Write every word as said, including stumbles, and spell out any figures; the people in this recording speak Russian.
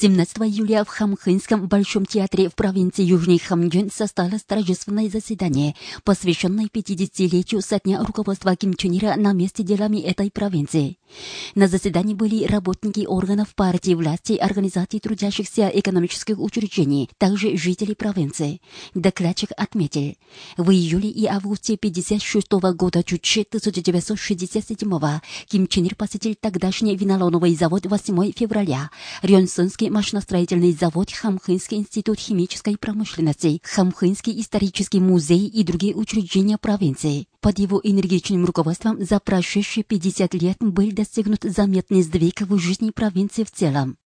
семнадцатого июля в Хамхынском Большом театре в провинции Южный Хамgyön состоялось торжественное заседание, посвященное пятидесятилетию со дня руководства Ким Чен Ира на месте делами этой провинции. На заседании были работники органов партии власти, организаций трудящихся экономических учреждений, также жители провинции. Докладчик отметил, в июле и августе пятьдесят шестого года Чучхе тысяча девятьсот шестьдесят седьмого Ким Чен Ир посетил тогдашний винолоновый завод восьмого февраля, Рёнсонский машиностроительный завод, Хамхынский институт химической промышленности, Хамхынский исторический музей и другие учреждения провинции. Под его энергичным руководством за прошедшие пятьдесят лет был достигнут заметный сдвиг в жизни провинции в целом.